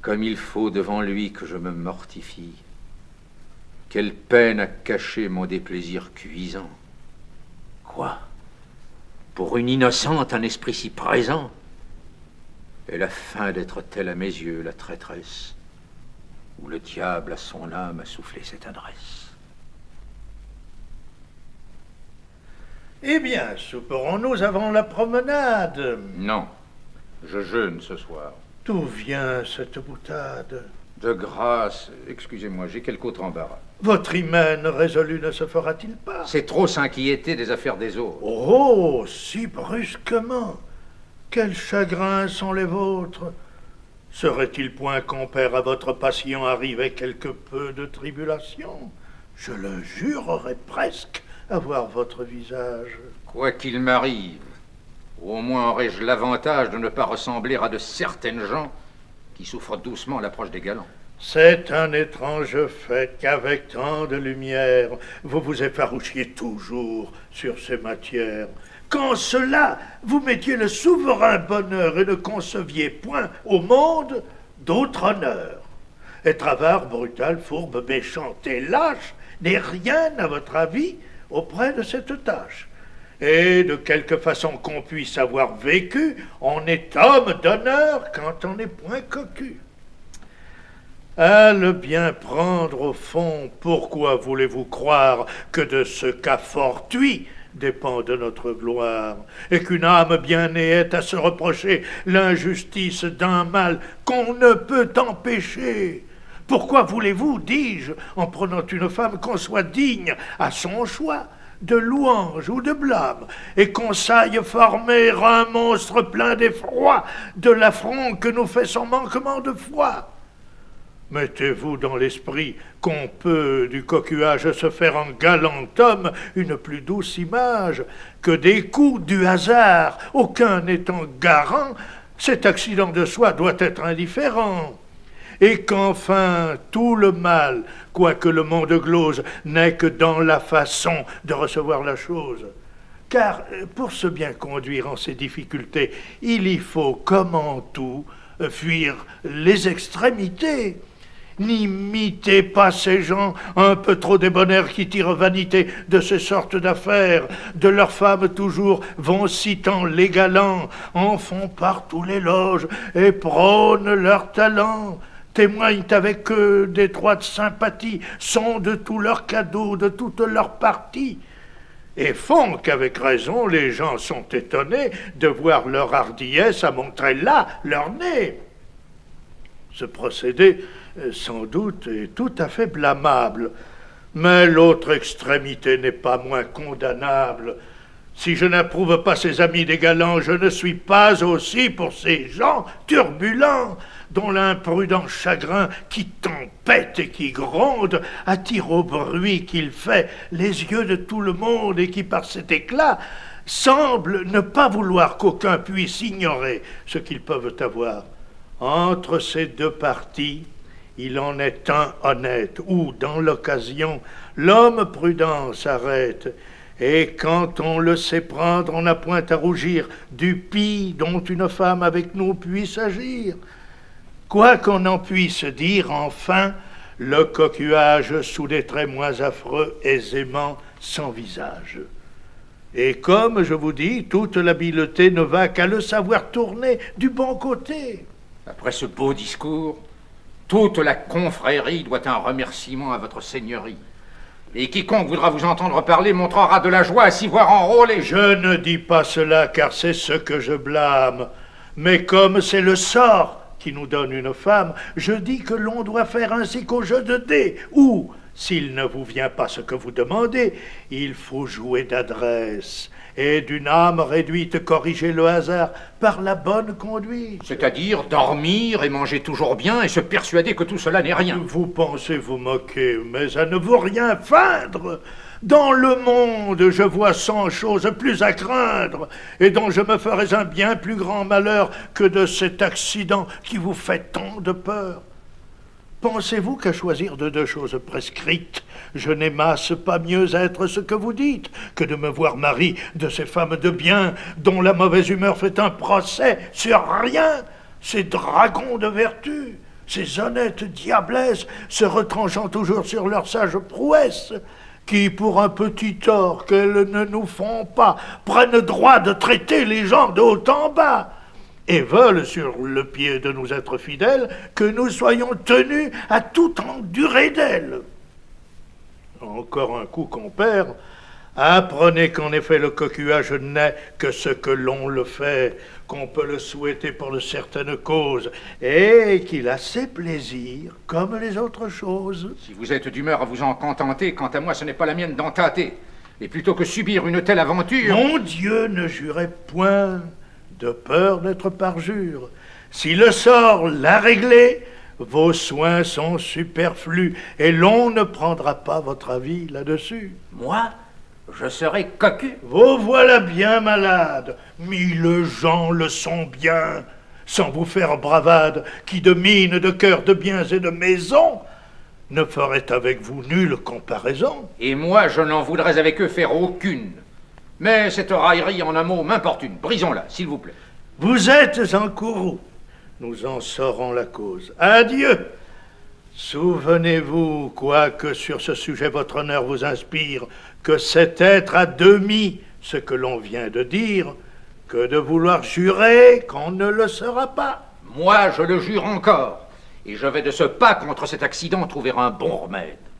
Comme il faut devant lui que je me mortifie. Quelle peine à cacher mon déplaisir cuisant. Quoi? Pour une innocente, un esprit si présent? Et la fin d'être telle à mes yeux, la traîtresse, où le diable à son âme a soufflé cette adresse. Eh bien, souperons-nous avant la promenade? Non, je jeûne ce soir. D'où vient cette boutade? De grâce, excusez-moi, j'ai quelque autre embarras. Votre hymen résolu ne se fera-t-il pas? C'est trop s'inquiéter des affaires des autres. Oh, si brusquement! Quels chagrins sont les vôtres? Serait-il point compère à votre passion arrivait quelque peu de tribulation? Je le jurerais presque à voir votre visage. Quoi qu'il m'arrive, au moins aurais-je l'avantage de ne pas ressembler à de certaines gens qui souffrent doucement à l'approche des galants. C'est un étrange fait qu'avec tant de lumière, vous vous effarouchiez toujours sur ces matières. Qu'en cela, vous mettiez le souverain bonheur et ne conceviez point au monde d'autre honneur. Être avare, brutal, fourbe, méchant et lâche n'est rien, à votre avis, auprès de cette tâche. Et de quelque façon qu'on puisse avoir vécu, on est homme d'honneur quand on n'est point cocu. À le bien prendre au fond, pourquoi voulez-vous croire que de ce cas fortuit dépend de notre gloire, et qu'une âme bien née est à se reprocher l'injustice d'un mal qu'on ne peut empêcher? Pourquoi voulez-vous, dis-je, en prenant une femme, qu'on soit digne à son choix de louange ou de blâme, et qu'on saille former un monstre plein d'effroi de l'affront que nous fait son manquement de foi? Mettez-vous dans l'esprit qu'on peut du coquillage se faire en galant homme une plus douce image que des coups du hasard, aucun n'étant garant, cet accident de soi doit être indifférent. Et qu'enfin tout le mal, quoique le monde glose, n'est que dans la façon de recevoir la chose. Car pour se bien conduire en ces difficultés, il y faut, comme en tout, fuir les extrémités. N'imitez pas ces gens un peu trop débonnaires qui tirent vanité de ces sortes d'affaires. De leurs femmes toujours vont citant les galants, en font partout l'éloge et prônent leur talent. Témoignent avec eux d'étroites sympathies, sont de tous leurs cadeaux, de toutes leurs parties, et font qu'avec raison les gens sont étonnés de voir leur hardiesse à montrer là leur nez. Ce procédé, sans doute, est tout à fait blâmable, mais l'autre extrémité n'est pas moins condamnable. Si je n'approuve pas ces amis des galants, je ne suis pas aussi pour ces gens turbulents, dont l'imprudent chagrin qui tempête et qui gronde attire au bruit qu'il fait les yeux de tout le monde, et qui par cet éclat semble ne pas vouloir qu'aucun puisse ignorer ce qu'ils peuvent avoir. Entre ces deux partis, il en est un honnête, où, dans l'occasion, l'homme prudent s'arrête, et quand on le sait prendre, on n'a point à rougir du pis dont une femme avec nous puisse agir. Quoi qu'on en puisse dire, enfin, le coquillage, sous des traits moins affreux, aisément s'envisage. Et comme je vous dis, toute l'habileté ne va qu'à le savoir tourner du bon côté. Après ce beau discours, toute la confrérie doit un remerciement à votre seigneurie. Et quiconque voudra vous entendre parler montrera de la joie à s'y voir enrôler. Je ne dis pas cela car c'est ce que je blâme, mais comme c'est le sort qui nous donne une femme, je dis que l'on doit faire ainsi qu'au jeu de dés, où, s'il ne vous vient pas ce que vous demandez, il faut jouer d'adresse, et d'une âme réduite corriger le hasard par la bonne conduite. C'est-à-dire dormir et manger toujours bien et se persuader que tout cela n'est rien. Vous pensez vous moquer, mais à ne vous rien feindre. Dans le monde, je vois 100 choses plus à craindre, et dont je me ferais un bien plus grand malheur que de cet accident qui vous fait tant de peur. Pensez-vous qu'à choisir de deux choses prescrites, je n'aimasse pas mieux être ce que vous dites, que de me voir mari de ces femmes de bien, dont la mauvaise humeur fait un procès sur rien, ces dragons de vertu? ces honnêtes diablesses se retranchant toujours sur leur sage prouesse, qui, pour un petit tort qu'elles ne nous font pas, prennent droit de traiter les gens de haut en bas, et veulent, sur le pied de nous être fidèles, que nous soyons tenus à tout endurer d'elles. Encore un coup qu'on perd. Apprenez qu'en effet le coquillage n'est que ce que l'on le fait, qu'on peut le souhaiter pour de certaines causes, et qu'il a ses plaisirs comme les autres choses. Si vous êtes d'humeur à vous en contenter, quant à moi, ce n'est pas la mienne d'en tâter. Et plutôt que subir une telle aventure... Mon Dieu, ne jurez point, de peur d'être parjure. Si le sort l'a réglé, vos soins sont superflus, et l'on ne prendra pas votre avis là-dessus. Moi, je serai cocu. Vous voilà bien malade. Mille gens le sont bien, sans vous faire bravade, qui de mine, de cœur, de biens et de maisons ne ferait avec vous nulle comparaison. Et moi, je n'en voudrais avec eux faire aucune. Mais cette raillerie, en un mot, m'importune. Brisons-la, s'il vous plaît. Vous êtes en courroux. Nous en saurons la cause. Adieu. Souvenez-vous, quoique sur ce sujet votre honneur vous inspire, que c'est être à demi ce que l'on vient de dire, que de vouloir jurer qu'on ne le sera pas. Moi, je le jure encore. Et je vais de ce pas contre cet accident trouver un bon remède.